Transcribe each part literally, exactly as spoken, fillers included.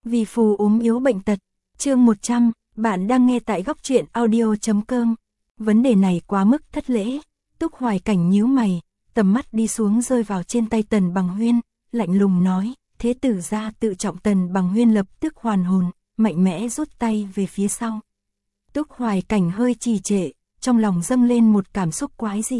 Vì phù ốm yếu bệnh tật. Chương một trăm, bạn đang nghe tại góc truyện audio chấm com. Vấn đề này quá mức thất lễ. Túc Hoài Cảnh nhíu mày, tầm mắt đi xuống rơi vào trên tay Tần Bằng Huyên, lạnh lùng nói, thế tử gia tự trọng. Tần Bằng Huyên lập tức hoàn hồn, mạnh mẽ rút tay về phía sau. Túc Hoài Cảnh hơi trì trệ, trong lòng dâng lên một cảm xúc quái dị.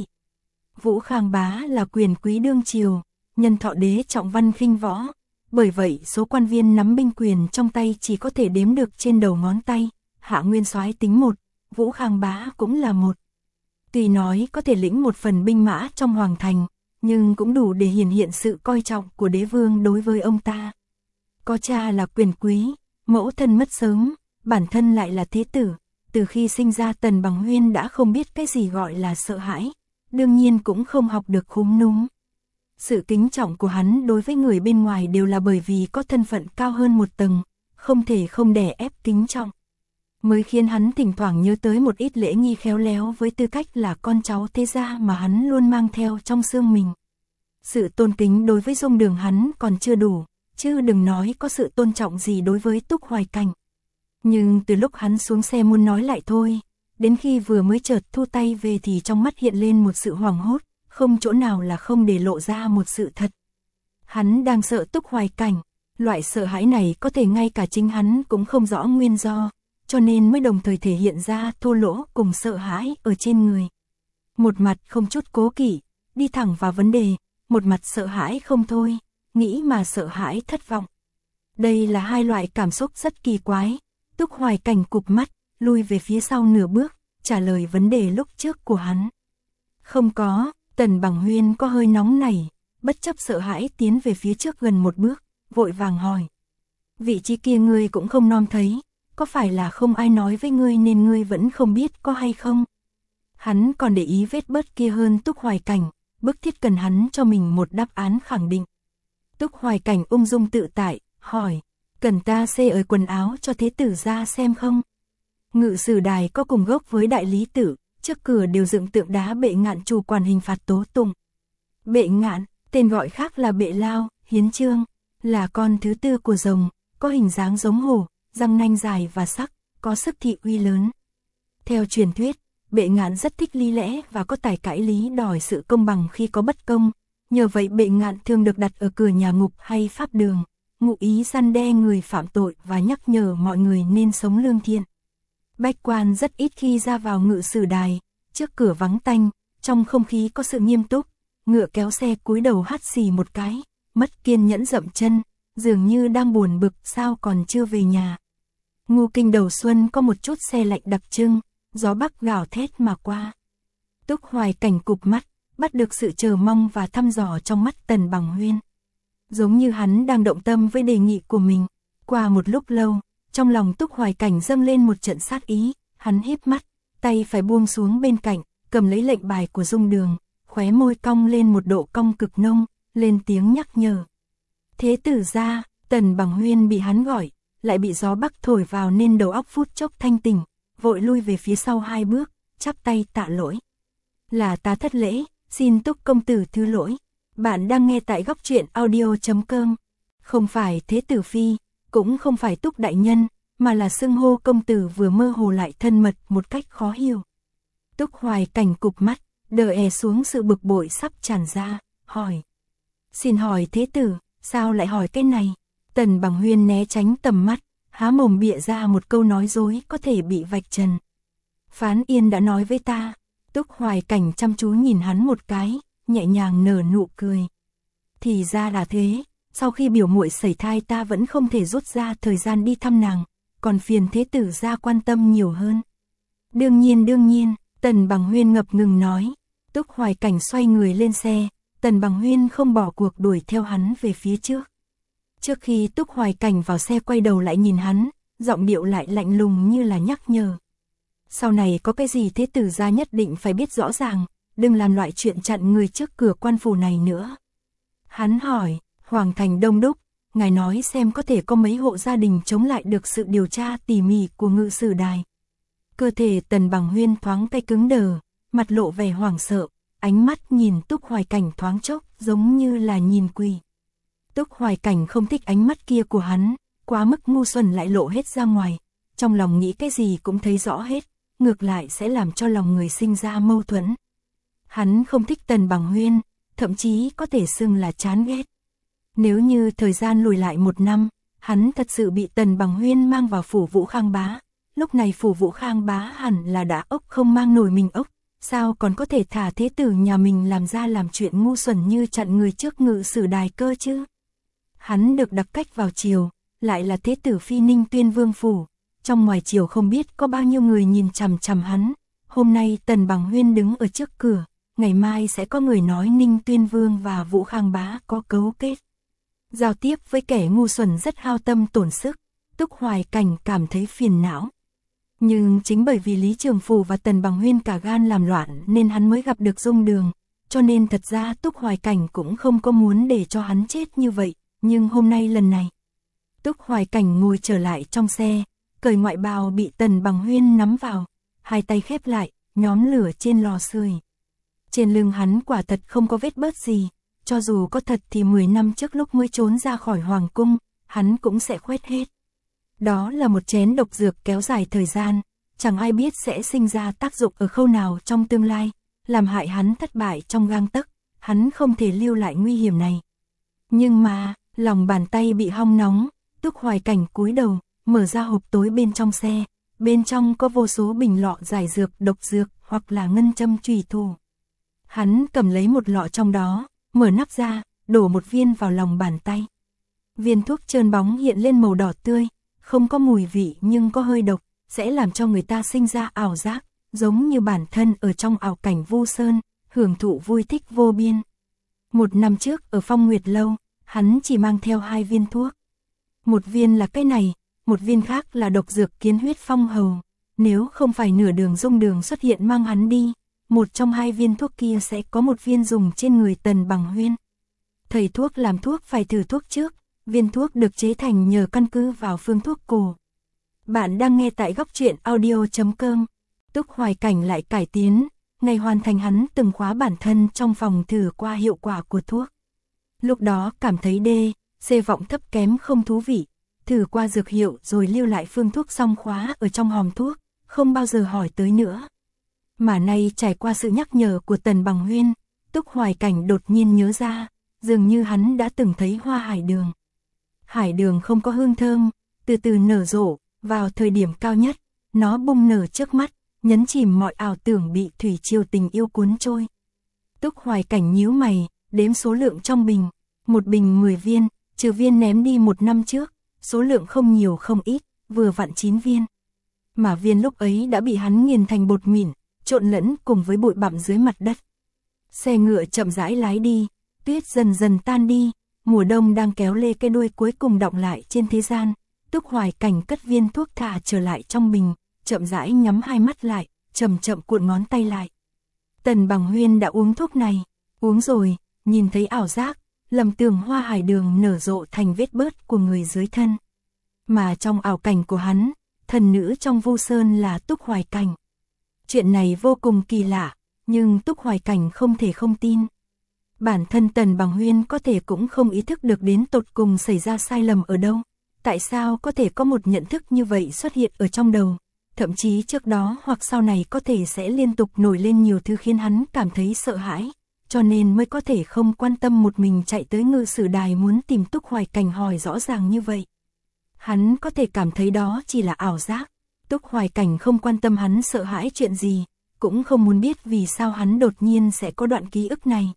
Vũ Khang Bá là quyền quý đương triều, nhân thọ đế trọng văn khinh võ, bởi vậy số quan viên nắm binh quyền trong tay chỉ có thể đếm được trên đầu ngón tay. Hạ Nguyên Soái tính một, Vũ Khang Bá cũng là một. Tuy nói có thể lĩnh một phần binh mã trong hoàng thành, nhưng cũng đủ để hiển hiện sự coi trọng của đế vương đối với ông ta. Có cha là quyền quý, mẫu thân mất sớm, bản thân lại là thế tử, từ khi sinh ra Tần Bằng Huyên đã không biết cái gì gọi là sợ hãi, đương nhiên cũng không học được khúm núm. Sự kính trọng của hắn đối với người bên ngoài đều là bởi vì có thân phận cao hơn một tầng, không thể không đè ép kính trọng, mới khiến hắn thỉnh thoảng nhớ tới một ít lễ nghi khéo léo với tư cách là con cháu thế gia mà hắn luôn mang theo trong xương mình. Sự tôn kính đối với Dung Đường hắn còn chưa đủ, chứ đừng nói có sự tôn trọng gì đối với Túc Hoài Cảnh. Nhưng từ lúc hắn xuống xe muốn nói lại thôi, đến khi vừa mới chợt thu tay về thì trong mắt hiện lên một sự hoảng hốt, không chỗ nào là không để lộ ra một sự thật. Hắn đang sợ Túc Hoài Cảnh, loại sợ hãi này có thể ngay cả chính hắn cũng không rõ nguyên do, cho nên mới đồng thời thể hiện ra thô lỗ cùng sợ hãi ở trên người. Một mặt không chút cố kỵ, đi thẳng vào vấn đề, một mặt sợ hãi không thôi, nghĩ mà sợ hãi thất vọng. Đây là hai loại cảm xúc rất kỳ quái. Túc Hoài Cảnh cụp mắt, lui về phía sau nửa bước, trả lời vấn đề lúc trước của hắn. Không có. Tần Bằng Huyên có hơi nóng nảy, bất chấp sợ hãi tiến về phía trước gần một bước, vội vàng hỏi. Vị trí kia ngươi cũng không nom thấy, có phải là không ai nói với ngươi nên ngươi vẫn không biết có hay không? Hắn còn để ý vết bớt kia hơn Túc Hoài Cảnh, bức thiết cần hắn cho mình một đáp án khẳng định. Túc Hoài Cảnh ung dung tự tại, hỏi, cần ta xê ở quần áo cho thế tử ra xem không? Ngự sử đài có cùng gốc với đại lý tự. Trước cửa đều dựng tượng đá Bệ Ngạn chủ quản hình phạt tố tụng. Bệ Ngạn, tên gọi khác là Bệ Lao, Hiến Chương, là con thứ tư của rồng, có hình dáng giống hổ, răng nanh dài và sắc, có sức thị uy lớn. Theo truyền thuyết, Bệ Ngạn rất thích lý lẽ và có tài cãi lý đòi sự công bằng khi có bất công, nhờ vậy Bệ Ngạn thường được đặt ở cửa nhà ngục hay pháp đường, ngụ ý răn đe người phạm tội và nhắc nhở mọi người nên sống lương thiện. Bách quan rất ít khi ra vào ngự sử đài, trước cửa vắng tanh, trong không khí có sự nghiêm túc, ngựa kéo xe cúi đầu hắt xì một cái, mất kiên nhẫn dậm chân, dường như đang buồn bực sao còn chưa về nhà. Ngu Kinh đầu xuân có một chút xe lạnh đặc trưng, gió bắc gào thét mà qua. Túc Hoài Cảnh cụp mắt, bắt được sự chờ mong và thăm dò trong mắt Tần Bằng Huyên. Giống như hắn đang động tâm với đề nghị của mình. Qua một lúc lâu, trong lòng Túc Hoài Cảnh dâng lên một trận sát ý, hắn híp mắt, tay phải buông xuống bên cạnh, cầm lấy lệnh bài của Dung Đường, khóe môi cong lên một độ cong cực nông, lên tiếng nhắc nhở. Thế tử gia, Tần Bằng Huyên bị hắn gọi, lại bị gió bắc thổi vào nên đầu óc phút chốc thanh tỉnh, vội lui về phía sau hai bước, chắp tay tạ lỗi. Là ta thất lễ, xin Túc công tử thứ lỗi. Bạn đang nghe tại góc truyện audio chấm com. Không phải thế tử phi, cũng không phải Túc đại nhân, mà là xưng hô công tử vừa mơ hồ lại thân mật một cách khó hiểu. Túc Hoài Cảnh cụp mắt, đờ è xuống sự bực bội sắp tràn ra, hỏi. Xin hỏi thế tử, sao lại hỏi cái này? Tần Bằng Huyên né tránh tầm mắt, há mồm bịa ra một câu nói dối có thể bị vạch trần. Phán Yên đã nói với ta. Túc Hoài Cảnh chăm chú nhìn hắn một cái, nhẹ nhàng nở nụ cười. Thì ra là thế, sau khi biểu muội sẩy thai ta vẫn không thể rút ra thời gian đi thăm nàng, còn phiền thế tử gia quan tâm nhiều hơn. Đương nhiên đương nhiên, Tần Bằng Huyên ngập ngừng nói. Túc Hoài Cảnh xoay người lên xe, Tần Bằng Huyên không bỏ cuộc đuổi theo hắn về phía trước. Trước khi Túc Hoài Cảnh vào xe quay đầu lại nhìn hắn, giọng điệu lại lạnh lùng như là nhắc nhở. Sau này có cái gì thế tử gia nhất định phải biết rõ ràng, đừng làm loại chuyện chặn người trước cửa quan phủ này nữa. Hắn hỏi, Hoàng thành đông đúc, ngài nói xem có thể có mấy hộ gia đình chống lại được sự điều tra tỉ mỉ của ngự sử đài. Cơ thể Tần Bằng Huyên thoáng tay cứng đờ, mặt lộ vẻ hoảng sợ, ánh mắt nhìn Túc Hoài Cảnh thoáng chốc giống như là nhìn quỷ. Túc Hoài Cảnh không thích ánh mắt kia của hắn, quá mức ngu xuẩn lại lộ hết ra ngoài, trong lòng nghĩ cái gì cũng thấy rõ hết, ngược lại sẽ làm cho lòng người sinh ra mâu thuẫn. Hắn không thích Tần Bằng Huyên, thậm chí có thể xưng là chán ghét. Nếu như thời gian lùi lại một năm, hắn thật sự bị Tần Bằng Huyên mang vào phủ Vũ Khang Bá, lúc này phủ Vũ Khang Bá hẳn là đã ốc không mang nổi mình ốc, sao còn có thể thả thế tử nhà mình làm ra làm chuyện ngu xuẩn như chặn người trước ngự sử đài cơ chứ. Hắn được đặc cách vào triều, lại là thế tử phi Ninh Tuyên Vương phủ, trong ngoài triều không biết có bao nhiêu người nhìn chằm chằm hắn, hôm nay Tần Bằng Huyên đứng ở trước cửa, ngày mai sẽ có người nói Ninh Tuyên Vương và Vũ Khang Bá có cấu kết. Giao tiếp với kẻ ngu xuẩn rất hao tâm tổn sức, Túc Hoài Cảnh cảm thấy phiền não. Nhưng chính bởi vì Lý Trường Phủ và Tần Bằng Huyên cả gan làm loạn nên hắn mới gặp được Dung Đường, cho nên thật ra Túc Hoài Cảnh cũng không có muốn để cho hắn chết như vậy, nhưng hôm nay lần này. Túc Hoài Cảnh ngồi trở lại trong xe, cởi ngoại bào bị Tần Bằng Huyên nắm vào, hai tay khép lại, nhóm lửa trên lò sưởi. Trên lưng hắn quả thật không có vết bớt gì, cho dù có thật thì mười năm trước lúc mới trốn ra khỏi hoàng cung, hắn cũng sẽ khoét hết. Đó là một chén độc dược kéo dài thời gian, chẳng ai biết sẽ sinh ra tác dụng ở khâu nào trong tương lai, làm hại hắn thất bại trong gang tấc, hắn không thể lưu lại nguy hiểm này. Nhưng mà, lòng bàn tay bị hong nóng, Túc Hoài Cảnh cúi đầu, mở ra hộp tối bên trong xe, bên trong có vô số bình lọ giải dược, độc dược hoặc là ngân châm chùy thủ. Hắn cầm lấy một lọ trong đó, mở nắp ra, đổ một viên vào lòng bàn tay. Viên thuốc trơn bóng hiện lên màu đỏ tươi, không có mùi vị nhưng có hơi độc, sẽ làm cho người ta sinh ra ảo giác, giống như bản thân ở trong ảo cảnh Vu Sơn, hưởng thụ vui thích vô biên. Một năm trước ở Phong Nguyệt Lâu, hắn chỉ mang theo hai viên thuốc. Một viên là cái này, một viên khác là độc dược kiến huyết phong hầu. Nếu không phải nửa đường Dung Đường xuất hiện mang hắn đi, một trong hai viên thuốc kia sẽ có một viên dùng trên người Tần Bằng Huyên. Thầy thuốc làm thuốc phải thử thuốc trước, viên thuốc được chế thành nhờ căn cứ vào phương thuốc cổ. Bạn đang nghe tại góc truyện audio chấm com. Túc Hoài Cảnh lại cải tiến, ngày hoàn thành hắn từng khóa bản thân trong phòng thử qua hiệu quả của thuốc. Lúc đó cảm thấy đê, xê vọng thấp kém không thú vị, thử qua dược hiệu rồi lưu lại phương thuốc xong khóa ở trong hòm thuốc, không bao giờ hỏi tới nữa. Mà nay trải qua sự nhắc nhở của Tần Bằng Huyên, Túc Hoài Cảnh đột nhiên nhớ ra, dường như hắn đã từng thấy hoa hải đường. Hải đường không có hương thơm, từ từ nở rộ, vào thời điểm cao nhất, nó bung nở trước mắt, nhấn chìm mọi ảo tưởng bị thủy triều tình yêu cuốn trôi. Túc Hoài Cảnh nhíu mày, đếm số lượng trong bình, một bình mười viên, trừ viên ném đi một năm trước, số lượng không nhiều không ít, vừa vặn chín viên. Mà viên lúc ấy đã bị hắn nghiền thành bột mịn, trộn lẫn cùng với bụi bặm dưới mặt đất. Xe ngựa chậm rãi lái đi, tuyết dần dần tan đi, mùa đông đang kéo lê cái đuôi cuối cùng đọng lại trên thế gian. Túc Hoài Cảnh cất viên thuốc thả trở lại trong bình, chậm rãi nhắm hai mắt lại, chậm chậm cuộn ngón tay lại. Tần Bằng Huyên đã uống thuốc này, uống rồi, nhìn thấy ảo giác, lầm tưởng hoa hải đường nở rộ thành vết bớt của người dưới thân. Mà trong ảo cảnh của hắn, thần nữ trong Vu Sơn là Túc Hoài Cảnh. Chuyện này vô cùng kỳ lạ, nhưng Túc Hoài Cảnh không thể không tin. Bản thân Tần Bằng Huyên có thể cũng không ý thức được đến tột cùng xảy ra sai lầm ở đâu. Tại sao có thể có một nhận thức như vậy xuất hiện ở trong đầu, thậm chí trước đó hoặc sau này có thể sẽ liên tục nổi lên nhiều thứ khiến hắn cảm thấy sợ hãi, cho nên mới có thể không quan tâm một mình chạy tới ngự sử đài muốn tìm Túc Hoài Cảnh hỏi rõ ràng như vậy. Hắn có thể cảm thấy đó chỉ là ảo giác, Túc Hoài Cảnh không quan tâm hắn sợ hãi chuyện gì, cũng không muốn biết vì sao hắn đột nhiên sẽ có đoạn ký ức này.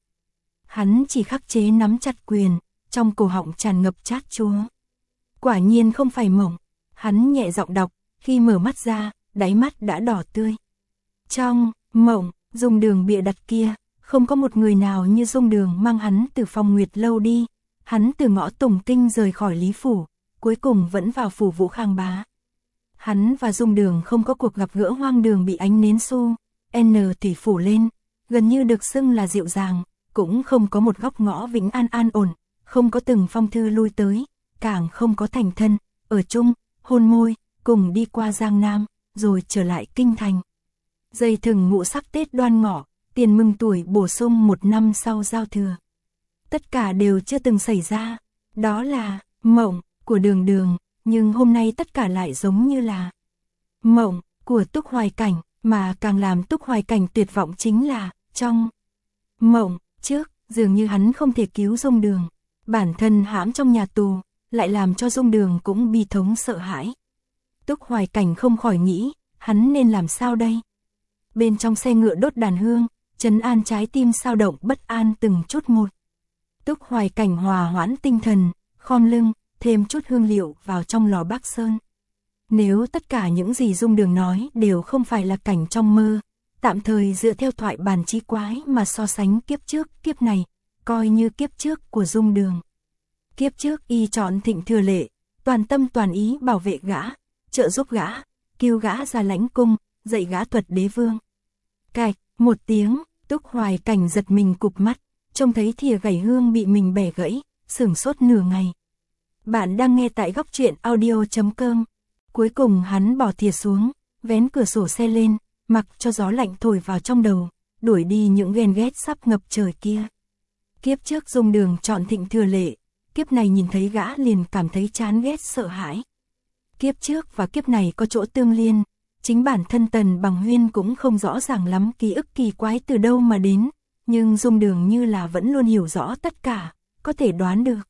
Hắn chỉ khắc chế nắm chặt quyền, trong cổ họng tràn ngập chát chúa. Quả nhiên không phải mộng, hắn nhẹ giọng đọc, khi mở mắt ra, đáy mắt đã đỏ tươi. Trong mộng, Dung Đường bịa đặt kia, không có một người nào như Dung Đường mang hắn từ Phong Nguyệt Lâu đi, hắn từ ngõ Tùng Kinh rời khỏi Lý Phủ, cuối cùng vẫn vào phủ Vũ Khang Bá. Hắn và Dung Đường không có cuộc gặp gỡ hoang đường bị ánh nến su, N thủy phủ lên, gần như được xưng là dịu dàng, cũng không có một góc ngõ vĩnh an an ổn, không có từng phong thư lui tới, càng không có thành thân, ở chung, hôn môi, cùng đi qua Giang Nam, rồi trở lại Kinh Thành. Dây thừng ngũ sắc Tết Đoan Ngọ, tiền mừng tuổi bổ sung một năm sau giao thừa. Tất cả đều chưa từng xảy ra, đó là mộng của Đường Đường, nhưng hôm nay tất cả lại giống như là mộng của Túc Hoài Cảnh, mà càng làm Túc Hoài Cảnh tuyệt vọng chính là, trong mộng trước, dường như hắn không thể cứu Dung Đường, bản thân hãm trong nhà tù, lại làm cho Dung Đường cũng bi thống sợ hãi. Túc Hoài Cảnh không khỏi nghĩ, hắn nên làm sao đây? Bên trong xe ngựa đốt đàn hương, trấn an trái tim sao động bất an từng chút một. Túc Hoài Cảnh hòa hoãn tinh thần, khom lưng, thêm chút hương liệu vào trong lò Bắc Sơn. Nếu tất cả những gì Dung Đường nói đều không phải là cảnh trong mơ, tạm thời dựa theo thoại bản chí quái mà so sánh kiếp trước kiếp này, coi như kiếp trước của Dung Đường. Kiếp trước y chọn Thịnh Thừa Lệ, toàn tâm toàn ý bảo vệ gã, trợ giúp gã, cứu gã ra lãnh cung, dạy gã thuật đế vương. Cạch, một tiếng, Túc Hoài Cảnh giật mình cụp mắt, trông thấy thìa gảy hương bị mình bẻ gãy, sửng sốt nửa ngày. Bạn đang nghe tại góc truyện audio chấm com. Cuối cùng hắn bỏ thìa xuống, vén cửa sổ xe lên, mặc cho gió lạnh thổi vào trong đầu, đuổi đi những ghen ghét sắp ngập trời kia. Kiếp trước Dung Đường chọn Thịnh Thừa Lệ, kiếp này nhìn thấy gã liền cảm thấy chán ghét sợ hãi. Kiếp trước và kiếp này có chỗ tương liên, chính bản thân Tần Bằng Huyên cũng không rõ ràng lắm ký ức kỳ quái từ đâu mà đến, nhưng Dung Đường như là vẫn luôn hiểu rõ tất cả, có thể đoán được.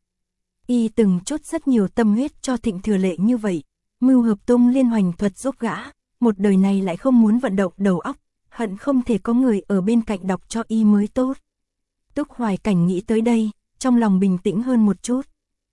Y từng chút rất nhiều tâm huyết cho Thịnh Thừa Lệ như vậy, mưu hợp tung liên hoành thuật giúp gã, một đời này lại không muốn vận động đầu óc, hận không thể có người ở bên cạnh đọc cho y mới tốt. Túc Hoài Cảnh nghĩ tới đây, trong lòng bình tĩnh hơn một chút.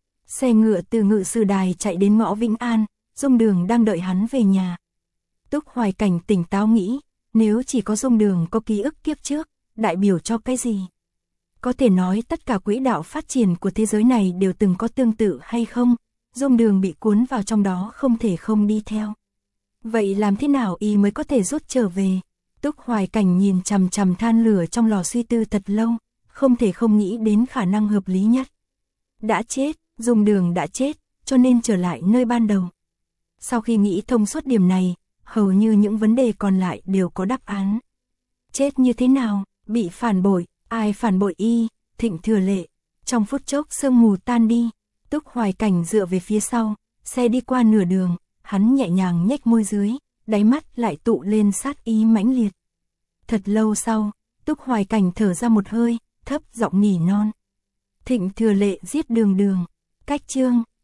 Xe ngựa từ Ngự Sử Đài chạy đến ngõ Vĩnh An, Dung Đường đang đợi hắn về nhà. Túc Hoài Cảnh tỉnh táo nghĩ, nếu chỉ có Dung Đường có ký ức kiếp trước, đại biểu cho cái gì? Có thể nói tất cả quỹ đạo phát triển của thế giới này đều từng có tương tự hay không? Dung Đường bị cuốn vào trong đó không thể không đi theo. Vậy làm thế nào y mới có thể rút trở về? Túc Hoài Cảnh nhìn chằm chằm than lửa trong lò suy tư thật lâu, không thể không nghĩ đến khả năng hợp lý nhất. Đã chết, Dung Đường đã chết, cho nên trở lại nơi ban đầu. Sau khi nghĩ thông suốt điểm này, hầu như những vấn đề còn lại đều có đáp án. Chết như thế nào? Bị phản bội, ai phản bội y? Thịnh Thừa Lệ. Trong phút chốc sương mù tan đi, Túc Hoài Cảnh dựa về phía sau, xe đi qua nửa đường, hắn nhẹ nhàng nhếch môi dưới, đáy mắt lại tụ lên sát ý mãnh liệt. Thật lâu sau, Túc Hoài Cảnh thở ra một hơi, thấp giọng nỉ non. Thịnh Thừa Lệ giết Đường Đường. Cách chương